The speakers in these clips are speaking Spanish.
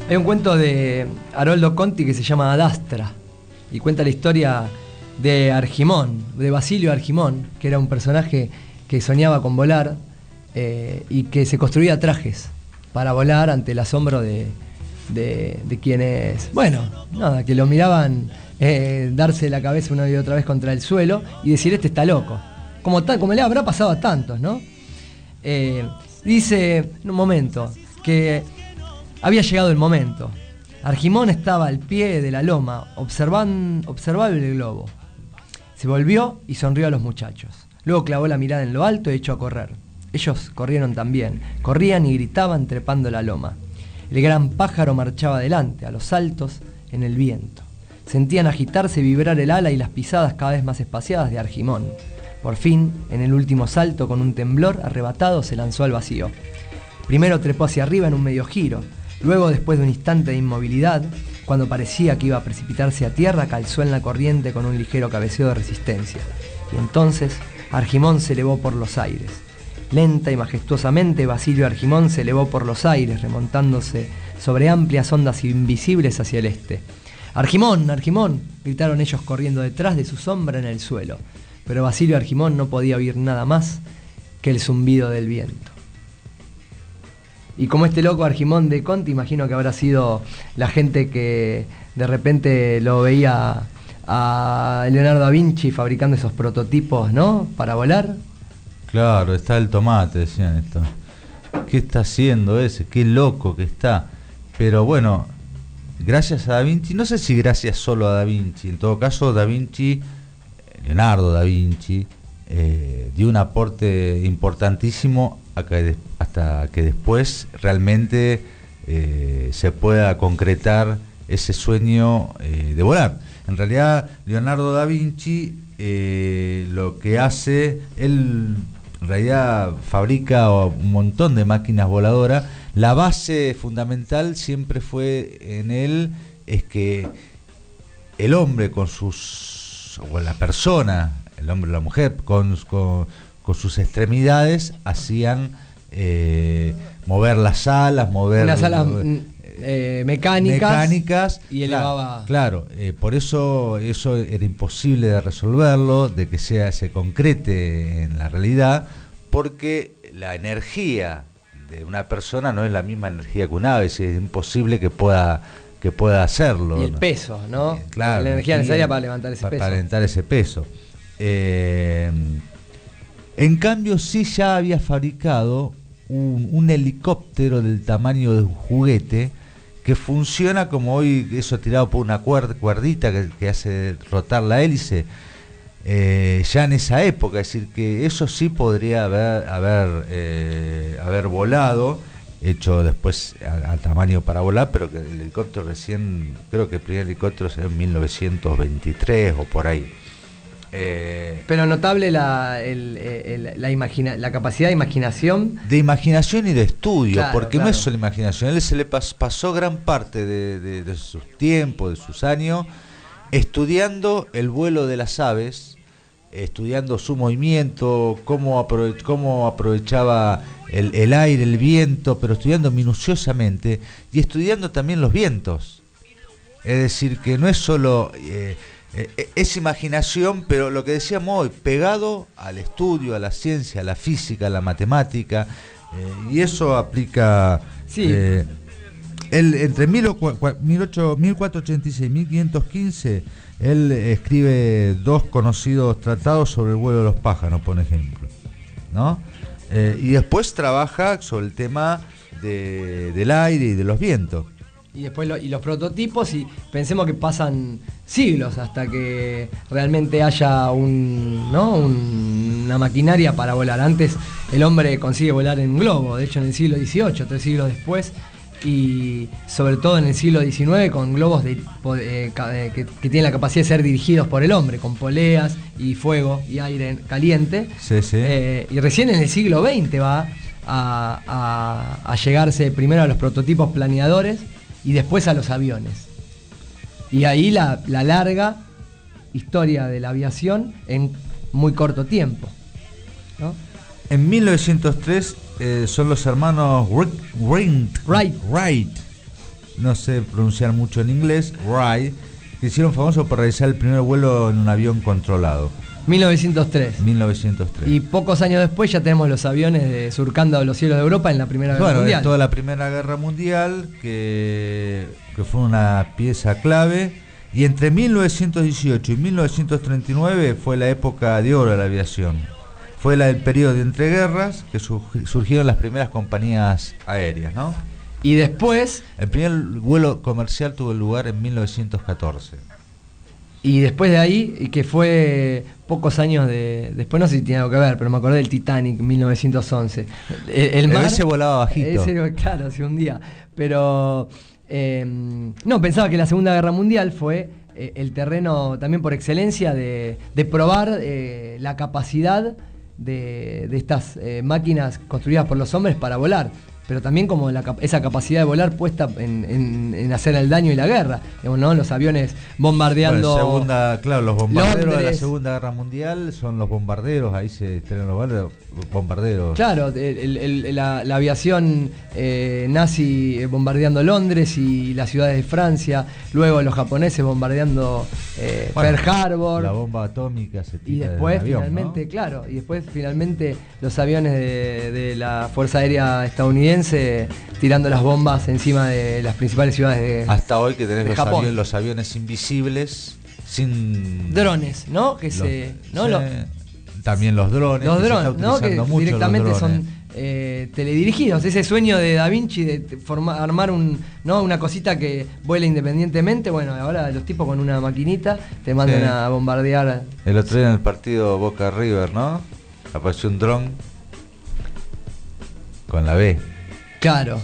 Hay un cuento de Haroldo Conti que se llama Adastra y cuenta la historia de Argimón, de Basilio Argimón, que era un personaje que soñaba con volar y que se construía trajes para volar ante el asombro de quienes, bueno, nada, que lo miraban darse la cabeza una y otra vez contra el suelo y decir, este está loco, como le habrá pasado a tantos, ¿no? Dice, en un momento, que había llegado el momento. Argimón estaba al pie de la loma, observaba el globo. Se volvió y sonrió a los muchachos. Luego clavó la mirada en lo alto y echó a correr. Ellos corrieron también, corrían y gritaban trepando la loma. El gran pájaro marchaba adelante, a los saltos, en el viento. Sentían agitarse y vibrar el ala y las pisadas cada vez más espaciadas de Argimón. Por fin, en el último salto, con un temblor arrebatado, se lanzó al vacío. Primero trepó hacia arriba en un medio giro. Luego, después de un instante de inmovilidad, cuando parecía que iba a precipitarse a tierra, calzó en la corriente con un ligero cabeceo de resistencia. Y entonces, Argimón se elevó por los aires. Lenta y majestuosamente, Basilio Argimón se elevó por los aires, remontándose sobre amplias ondas invisibles hacia el este. ¡Argimón! ¡Argimón!, gritaron ellos corriendo detrás de su sombra en el suelo. Pero Basilio Argimón no podía oír nada más que el zumbido del viento. Y como este loco Argimón de Conti, imagino que habrá sido la gente que de repente lo veía a Leonardo da Vinci fabricando esos prototipos, ¿no?, para volar. Claro, está el tomate, decían esto. ¿Qué está haciendo ese? Qué loco que está. Pero bueno, gracias a Da Vinci, no sé si gracias solo a Da Vinci, en todo caso Da Vinci, Leonardo da Vinci, dio un aporte importantísimo hasta que después realmente se pueda concretar ese sueño de volar. En realidad, Leonardo da Vinci lo que hace, él en realidad fabrica un montón de máquinas voladoras. La base fundamental siempre fue en él, es que el hombre o la persona, el hombre o la mujer, con sus extremidades hacían mover las alas, mover unas alas mecánicas y elevaba. Claro, por eso era imposible de resolverlo, de que se concrete en la realidad, porque la energía de una persona no es la misma energía que un ave, es imposible que pueda hacerlo. Y el peso, ¿no? Claro, la energía necesaria para levantar ese peso. Para levantar ese peso. En cambio, sí ya había fabricado un helicóptero del tamaño de un juguete que funciona como hoy, eso tirado por una cuerdita que hace rotar la hélice. Ya en esa época, es decir, que eso sí podría haber volado, hecho después a tamaño para volar, pero que el helicóptero recién, creo que el primer helicóptero se en 1923 o por ahí. Pero notable la capacidad de imaginación. De imaginación y de estudio, claro, porque claro. no es solo imaginación, a él se le pasó gran parte de sus tiempos, de sus años, estudiando el vuelo de las aves, estudiando su movimiento, cómo aprovechaba el aire, el viento, pero estudiando minuciosamente y estudiando también los vientos. Es decir, que no es solo... es imaginación, pero lo que decíamos hoy, pegado al estudio, a la ciencia, a la física, a la matemática, y eso aplica... Sí. Él, entre 1486 y 1515, él escribe 2 conocidos tratados sobre el vuelo de los pájaros, por ejemplo, ¿no? Y después trabaja sobre el tema del aire y de los vientos. Y después los prototipos, y pensemos que pasan siglos hasta que realmente haya una maquinaria para volar. Antes el hombre consigue volar en un globo, de hecho en el siglo XVIII, 3 siglos después, y sobre todo en el siglo XIX con globos que tienen la capacidad de ser dirigidos por el hombre, con poleas y fuego y aire caliente. Sí, sí. Y recién en el siglo XX va a llegarse primero a los prototipos planeadores y después a los aviones. Y ahí la larga historia de la aviación en muy corto tiempo, ¿no? En 1903 son los hermanos Wright no sé pronunciar mucho en inglés, Wright, que hicieron famosos por realizar el primer vuelo en un avión controlado. 1903. 1903. Y pocos años después ya tenemos los aviones surcando los cielos de Europa en la Primera Guerra Mundial. Bueno, toda la Primera Guerra Mundial, que fue una pieza clave. Y entre 1918 y 1939 fue la época de oro de la aviación. Fue el periodo de entreguerras que surgieron las primeras compañías aéreas, ¿no? Y después... El primer vuelo comercial tuvo lugar en 1914. Y después de ahí, y que fue pocos años después, no sé si tiene algo que ver, pero me acordé del Titanic, 1911. El mar... Ese volaba bajito. Claro, hace un día. Pero... no, pensaba que la Segunda Guerra Mundial fue el terreno también por excelencia de probar la capacidad de estas máquinas construidas por los hombres para volar, pero también como esa capacidad de volar puesta en hacer el daño y la guerra, digamos, ¿no? Los aviones bombardeando. Bueno, los bombarderos Londres. De la Segunda Guerra Mundial son los bombarderos, ahí se estrenan los bombarderos. Claro, la aviación nazi bombardeando Londres y las ciudades de Francia, luego los japoneses bombardeando Pearl Harbor. La bomba atómica se tira y después del avión, finalmente, ¿no? claro, y después finalmente los aviones de la Fuerza Aérea estadounidense tirando las bombas encima de las principales ciudades de hasta hoy que tenés Japón. los aviones invisibles sin drones, ¿no? También los drones. Los drones, ¿no? Que directamente son teledirigidos. Ese sueño de Da Vinci de armar una cosita que vuela independientemente. Bueno, ahora los tipos con una maquinita te mandan a bombardear. El otro día en el partido Boca River, ¿no? Apareció un dron con la B. Claro.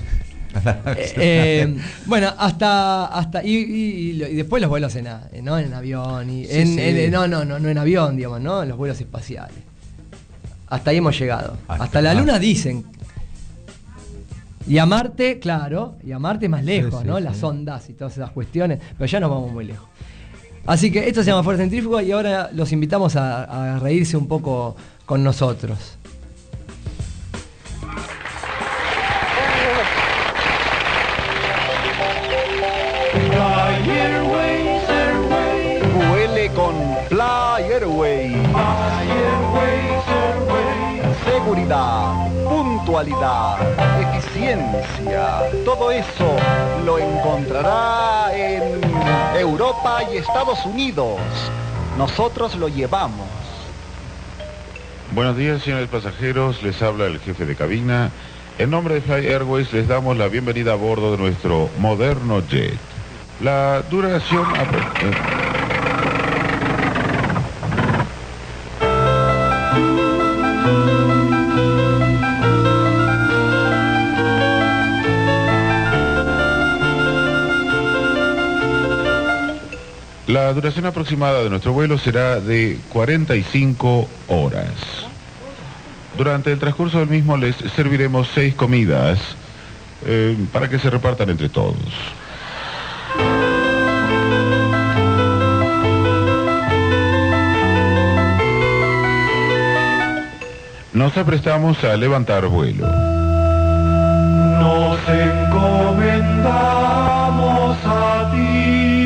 Bueno, hasta y después los vuelos en avión y no en avión, digamos, ¿no? En los vuelos espaciales. Hasta ahí hemos llegado. Hasta la Luna dicen. Y a Marte, claro, y a Marte más lejos, ¿no? Las ondas y todas esas cuestiones, pero ya nos vamos muy lejos. Así que esto se llama Fuerza Centrífuga y ahora los invitamos a reírse un poco con nosotros. Vuele con Fly Airways. Seguridad, puntualidad, eficiencia, todo eso lo encontrará en Europa y Estados Unidos. Nosotros lo llevamos. Buenos días, señores pasajeros, les habla el jefe de cabina. En nombre de Fly Airways les damos la bienvenida a bordo de nuestro moderno jet. La duración... La duración aproximada de nuestro vuelo será de 45 horas. Durante el transcurso del mismo les serviremos 6 comidas para que se repartan entre todos. Nos aprestamos a levantar vuelo. Nos encomendamos a ti,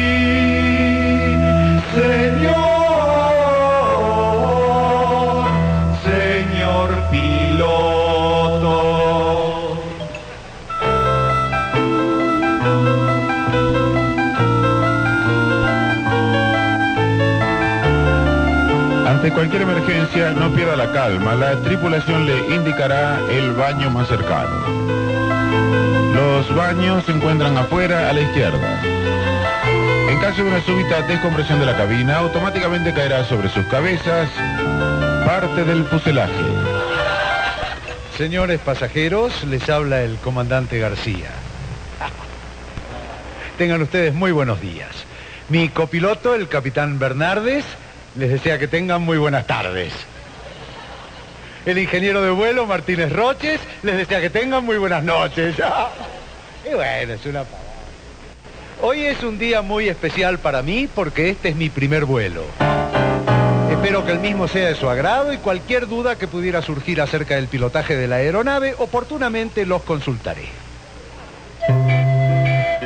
Señor piloto. Ante cualquier emergencia, no pierda la calma. La tripulación le indicará el baño más cercano. Los baños se encuentran afuera a la izquierda. En caso de una súbita descompresión de la cabina, automáticamente caerá sobre sus cabezas parte del fuselaje. Señores pasajeros, les habla el comandante García. Tengan ustedes muy buenos días. Mi copiloto, el capitán Bernardes, les desea que tengan muy buenas tardes. El ingeniero de vuelo, Martínez Roches, les desea que tengan muy buenas noches. Y bueno, es una parada. Hoy es un día muy especial para mí porque este es mi primer vuelo. Espero que el mismo sea de su agrado y cualquier duda que pudiera surgir acerca del pilotaje de la aeronave, oportunamente los consultaré.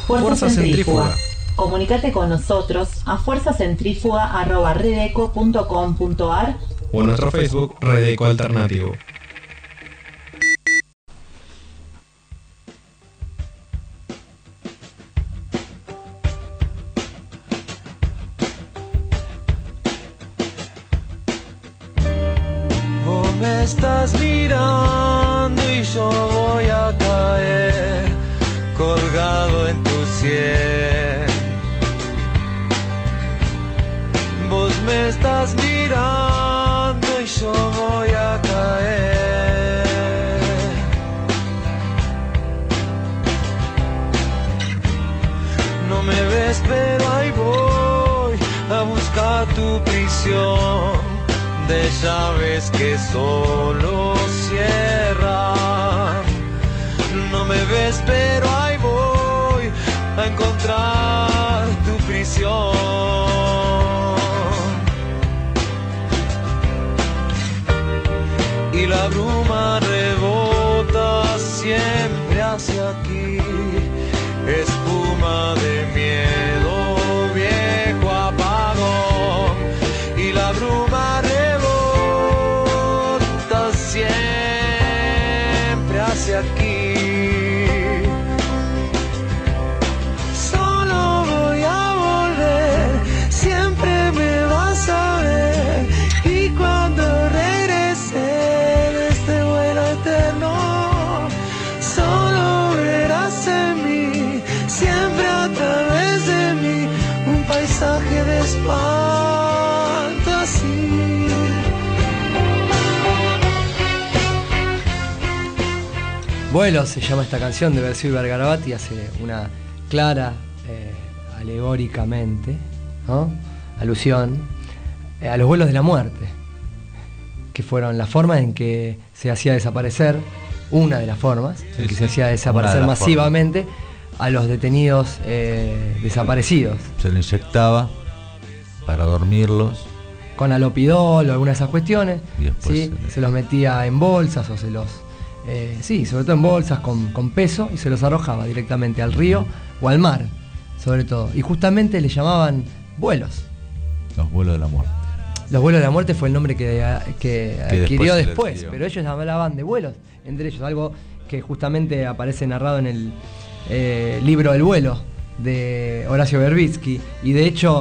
Fuerza Centrífuga. Comunicate con nosotros a fuerzacentrifuga@redeco.com.ar o en nuestro Facebook Redeco Alternativo. Vos me estás mirando y yo voy a caer colgado en tu sien. Vos me estás mirando y yo voy a caer. No me ves pero ahí voy a buscar tu prisión de llaves que solo cierran. No me ves pero ahí voy a encontrar tu prisión. Y la bruma rebota siempre hacia aquí, espuma de miedo, viejo apagón. Y la bruma rebota siempre hacia aquí. Solo voy a volver, siempre me vas a ver. Y cuando regrese de este vuelo eterno, solo verás en mí, siempre a través de mí, un paisaje de espanto así. Vuelos se llama esta canción de Versió y Bergarabati, hace una clara, alegóricamente, ¿no?, alusión a los vuelos de la muerte, que fueron la forma en que se hacía desaparecer, una de las formas en que se hacía desaparecer masivamente a los detenidos desaparecidos. Se lo inyectaba para dormirlos. Con alopidol o alguna de esas cuestiones, Y después ¿sí? Se los metía en bolsas o se los... sí, sobre todo en bolsas con peso, y se los arrojaba directamente al río o al mar, sobre todo. Y justamente le llamaban vuelos. Los vuelos de la muerte. Los vuelos de la muerte fue el nombre que adquirió después, adquirió. pero ellos hablaban de vuelos, entre ellos, algo que justamente aparece narrado en el libro El vuelo de Horacio Verbitsky, y de hecho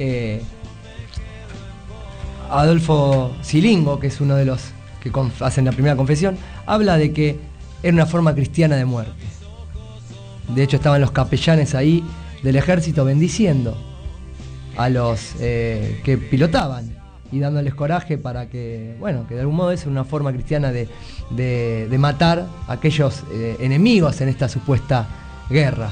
Adolfo Silingo, que es uno de los que hacen la primera confesión, habla de que era una forma cristiana de muerte. De hecho estaban los capellanes ahí del ejército bendiciendo a los que pilotaban y dándoles coraje para que, bueno, que de algún modo es una forma cristiana de matar a aquellos enemigos en esta supuesta guerra.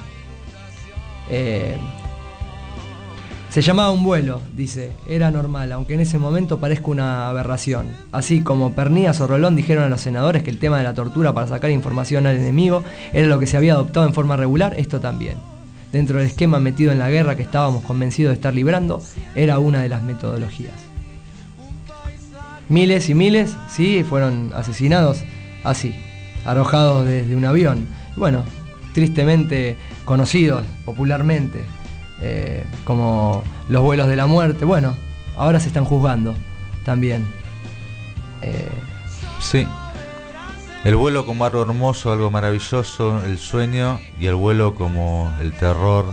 Se llamaba un vuelo, dice, era normal, aunque en ese momento parezca una aberración. Así como Pernías o Rolón dijeron a los senadores que el tema de la tortura para sacar información al enemigo era lo que se había adoptado en forma regular, esto también. Dentro del esquema metido en la guerra que estábamos convencidos de estar librando, era una de las metodologías. Miles y miles, sí, fueron asesinados así, arrojados desde un avión. Bueno, tristemente conocidos popularmente como los vuelos de la muerte. Bueno, ahora se están juzgando también. Sí. El vuelo como algo hermoso, algo maravilloso, el sueño, y el vuelo como el terror,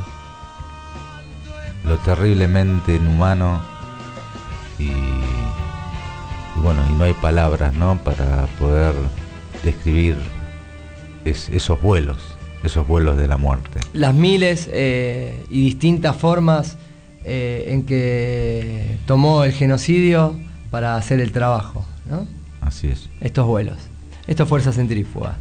lo terriblemente inhumano, y bueno, y no hay palabras, ¿no?, para poder describir esos vuelos de la muerte. Las miles y distintas formas en que tomó el genocidio para hacer el trabajo, ¿no? Así es. Estos vuelos. Esto es Fuerza Centrífuga.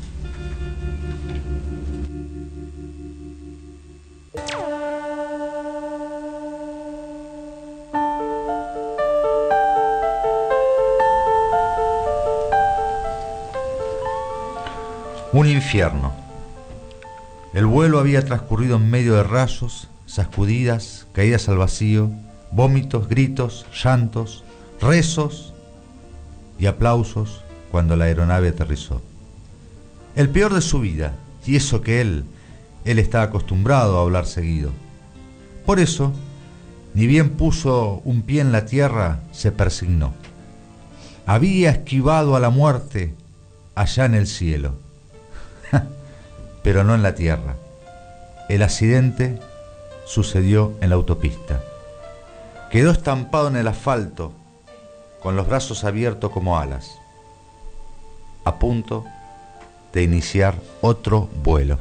Un infierno. El vuelo había transcurrido en medio de rayos, sacudidas, caídas al vacío, vómitos, gritos, llantos, rezos y aplausos cuando la aeronave aterrizó. El peor de su vida, y eso que él, Él está acostumbrado a hablar seguido. Por eso, ni bien puso un pie en la tierra, se persignó. Había esquivado a la muerte allá en el cielo, pero no en la tierra. El accidente sucedió en la autopista. Quedó estampado en el asfalto, con los brazos abiertos como alas, a punto de iniciar otro vuelo.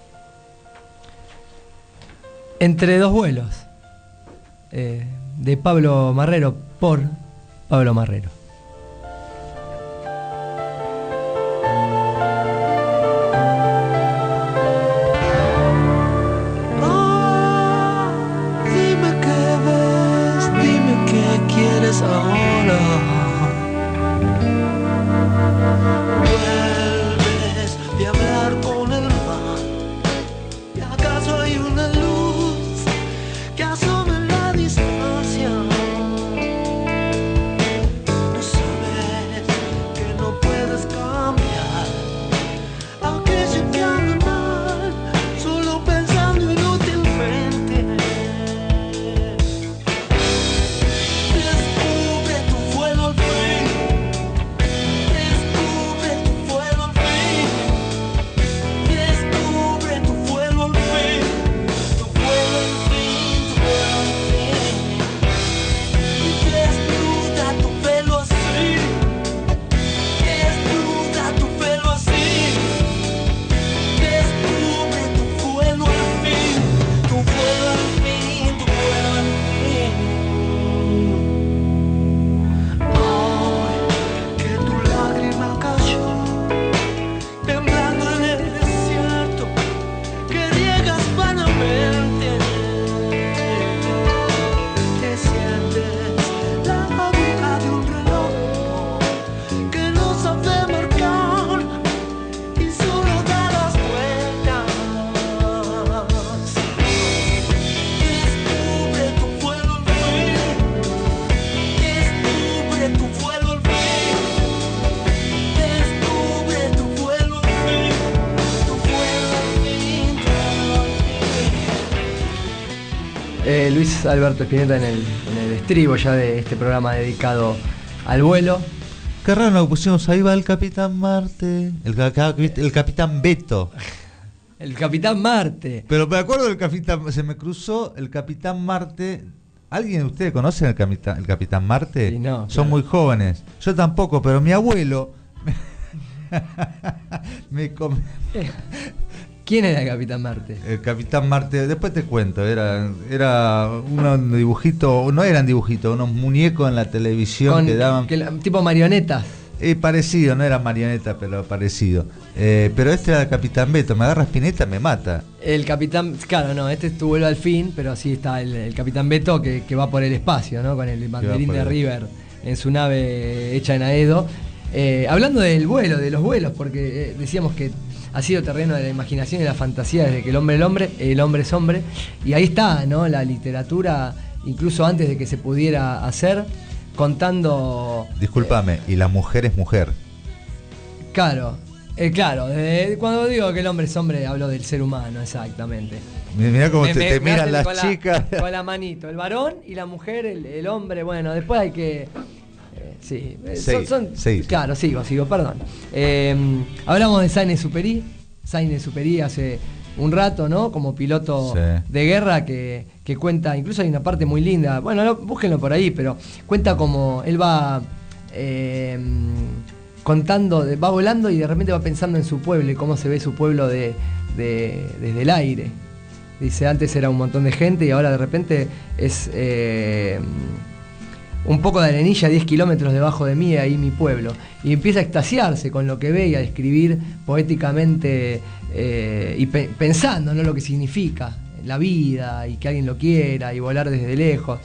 Entre dos vuelos, de Pablo Marrero, por Pablo Marrero. Dime qué ves, dime qué quieres ahora. Vuelves de hablar con el mar. ¿Y acaso hay una luz que asoma en la distancia? No sabes que no puedes cambiar aquello que anda mal, solo pensando inútilmente. Descubre tu vuelo al fin. Descubre tu vuelo al fin. Descubre tu vuelo al fin. Tu vuelo al fin, tu vuelo al fin. Y desnuda tu pelo así. Desnuda tu pelo así. Descubre tu vuelo al fin. Tu vuelo al fin, tu vuelo al fin. Hoy que tu lágrima cayó, temblando en el desierto que riegas vanamente, te sientes la aguja de un reloj que no sabe marcar y solo da las vueltas. Descubre tu vuelo al fin. Descubre tu vuelo al fin. Descubre tu vuelo al fin. Tu vuelo al fin, tu vuelo al fin. Luis Alberto Spinetta en el estribo ya de este programa dedicado al vuelo. Qué raro nos pusimos, ahí va el Capitán Marte, el Capitán Beto. El Capitán Marte. Pero me acuerdo del Capitán, se me cruzó el Capitán Marte. ¿Alguien de ustedes conoce el Capitán Marte? Sí, no, Son claro. muy jóvenes. Yo tampoco, pero mi abuelo me com- ¿Quién era el Capitán Marte? El Capitán Marte, después te cuento, era un dibujito, no eran dibujitos, unos muñecos en la televisión que daban. Tipo marionetas. Parecido, no era marioneta, pero parecido. Pero este era el Capitán Beto, me agarra Spinetta, me mata. El Capitán, claro, no, este es tu vuelo al fin, pero sí está el Capitán Beto que va por el espacio, ¿no? Con el banderín de River en su nave hecha en Aedo. Hablando del vuelo, de los vuelos, porque decíamos que ha sido terreno de la imaginación y la fantasía desde que el hombre es hombre, y ahí está, ¿no? La literatura, incluso antes de que se pudiera hacer, contando. Discúlpame, y la mujer es mujer. Claro, cuando digo que el hombre es hombre, hablo del ser humano, exactamente. Mirá cómo te miran hacen las con chicas. Con la manito, el varón y la mujer, el hombre, bueno, después hay que. Sí, Sí. Claro, sigo, perdón. Hablamos de Saint-Exupéry hace un rato, ¿no? Como piloto de guerra que cuenta, incluso hay una parte muy linda, bueno, búsquenlo por ahí, pero cuenta como él va contando, va volando y de repente va pensando en su pueblo y cómo se ve su pueblo desde el aire. Dice, antes era un montón de gente y ahora de repente es un poco de arenilla, 10 kilómetros debajo de mí, ahí mi pueblo. Y empieza a extasiarse con lo que ve y a describir poéticamente y pensando, ¿no? Lo que significa la vida y que alguien lo quiera y volar desde lejos.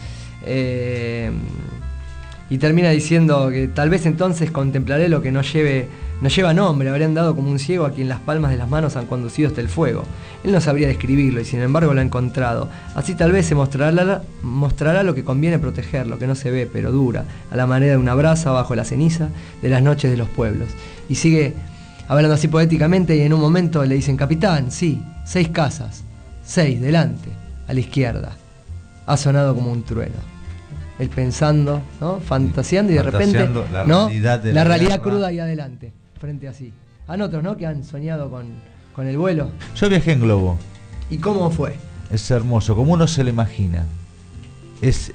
Y termina diciendo que tal vez entonces contemplaré lo que no lleva nombre, habrían dado como un ciego a quien las palmas de las manos han conducido hasta el fuego. Él no sabría describirlo y sin embargo lo ha encontrado. Así tal vez se mostrará lo que conviene proteger, lo que no se ve pero dura, a la manera de una brasa bajo la ceniza de las noches de los pueblos. Y sigue hablando así poéticamente, y en un momento le dicen: capitán, sí, 6 casas, 6 delante, a la izquierda. Ha sonado como un trueno. Él pensando, ¿no? Fantaseando, y de repente, la ¿no? realidad de la la realidad guerra. cruda ahí adelante, frente así. Han otros, ¿no?, que han soñado con el vuelo. Yo viajé en globo. ¿Y cómo fue? Es hermoso, como uno se lo imagina. Es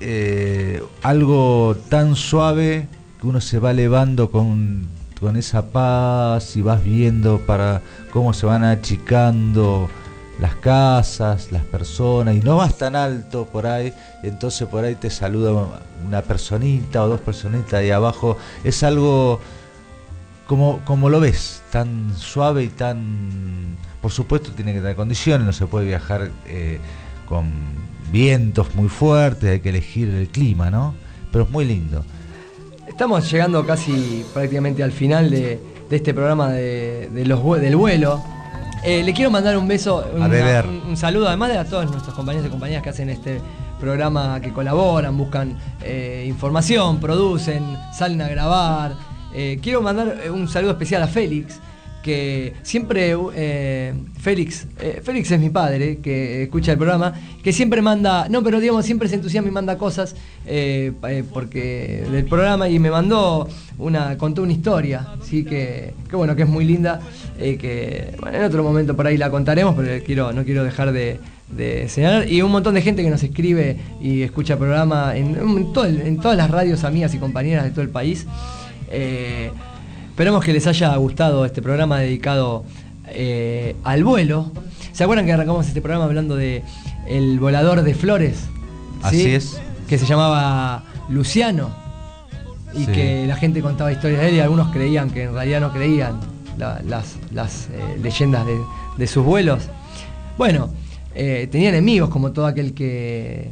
algo tan suave que uno se va elevando con esa paz, y vas viendo para cómo se van achicando las casas, las personas, y no vas tan alto por ahí, entonces por ahí te saluda una personita o 2 personitas ahí abajo. Es algo como lo ves, tan suave y tan... Por supuesto tiene que tener condiciones, no se puede viajar con vientos muy fuertes, hay que elegir el clima, ¿no? Pero es muy lindo. Estamos llegando casi prácticamente al final de este programa del vuelo. Le quiero mandar un beso, un saludo, además de a todos nuestros compañeros y compañeras que hacen este programa, que colaboran, buscan información, producen, salen a grabar. Quiero mandar un saludo especial a Félix, que siempre, Félix es mi padre, que escucha el programa, que siempre manda, no, pero digamos, siempre se entusiasma y manda cosas porque del programa, y me contó una historia, ¿sí? que bueno, que es muy linda, que bueno, en otro momento por ahí la contaremos, pero no quiero dejar de señalar, y un montón de gente que nos escribe y escucha el programa en todas las radios amigas y compañeras de todo el país. Esperemos que les haya gustado este programa dedicado al vuelo. ¿Se acuerdan que arrancamos este programa hablando de el volador de Flores? Así ¿sí? es. Que se llamaba Luciano, y sí, que la gente contaba historias de él, y algunos creían que en realidad no creían las leyendas de sus vuelos. Bueno, tenía enemigos, como todo aquel que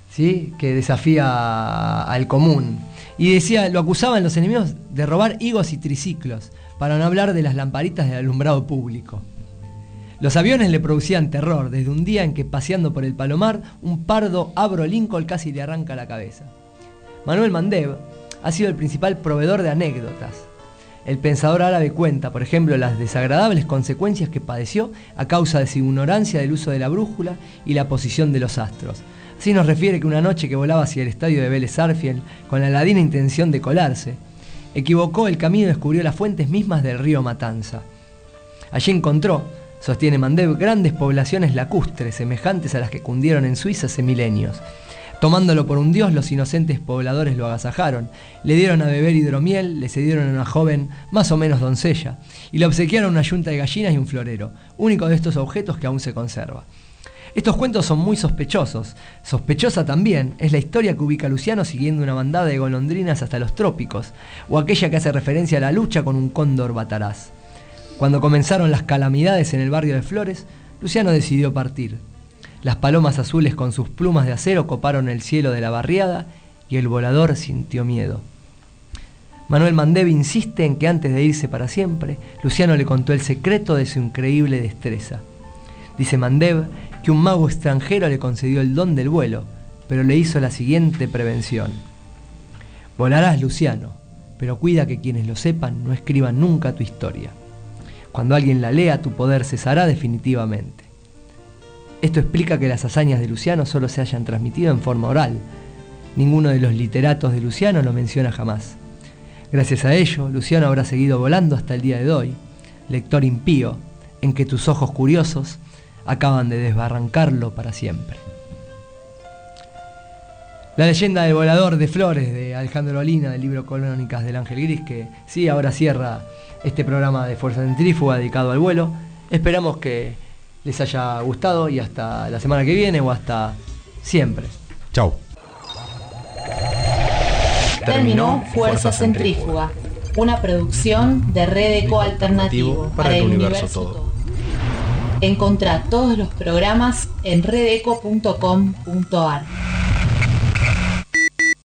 desafía al común. Y lo acusaban los enemigos de robar higos y triciclos, para no hablar de las lamparitas del alumbrado público. Los aviones le producían terror, desde un día en que, paseando por el Palomar, un pardo Avro Lincoln casi le arranca la cabeza. Manuel Mandev ha sido el principal proveedor de anécdotas. El pensador árabe cuenta, por ejemplo, las desagradables consecuencias que padeció a causa de su ignorancia del uso de la brújula y la posición de los astros. Así nos refiere que una noche que volaba hacia el estadio de Vélez Sarsfield con la ladina intención de colarse, equivocó el camino y descubrió las fuentes mismas del río Matanza. Allí encontró, sostiene Mandev, grandes poblaciones lacustres semejantes a las que cundieron en Suiza hace milenios. Tomándolo por un dios, los inocentes pobladores lo agasajaron, le dieron a beber hidromiel, le cedieron a una joven más o menos doncella, y le obsequiaron una yunta de gallinas y un florero, único de estos objetos que aún se conserva. Estos cuentos son muy sospechosos. Sospechosa también es la historia que ubica a Luciano siguiendo una bandada de golondrinas hasta los trópicos, o aquella que hace referencia a la lucha con un cóndor bataraz. Cuando comenzaron las calamidades en el barrio de Flores, Luciano decidió partir. Las palomas azules con sus plumas de acero coparon el cielo de la barriada, y el volador sintió miedo. Manuel Mandev insiste en que antes de irse para siempre, Luciano le contó el secreto de su increíble destreza. Dice Mandev que un mago extranjero le concedió el don del vuelo, pero le hizo la siguiente prevención: volarás, Luciano, pero cuida que quienes lo sepan no escriban nunca tu historia. Cuando alguien la lea, tu poder cesará definitivamente. Esto explica que las hazañas de Luciano solo se hayan transmitido en forma oral. Ninguno de los literatos de Luciano lo menciona jamás. Gracias a ello, Luciano habrá seguido volando hasta el día de hoy, lector impío, en que tus ojos curiosos acaban de desbarrancarlo para siempre. La leyenda del volador de Flores, de Alejandro Olina, del libro Crónicas del Ángel Gris, que sí, ahora cierra este programa de Fuerza Centrífuga dedicado al vuelo. Esperamos que les haya gustado, y hasta la semana que viene, o hasta siempre. Chau. Terminó Fuerza Centrífuga, una producción de Red Eco Alternativo para el Universo Todo. Encontrá todos los programas en redeco.com.ar.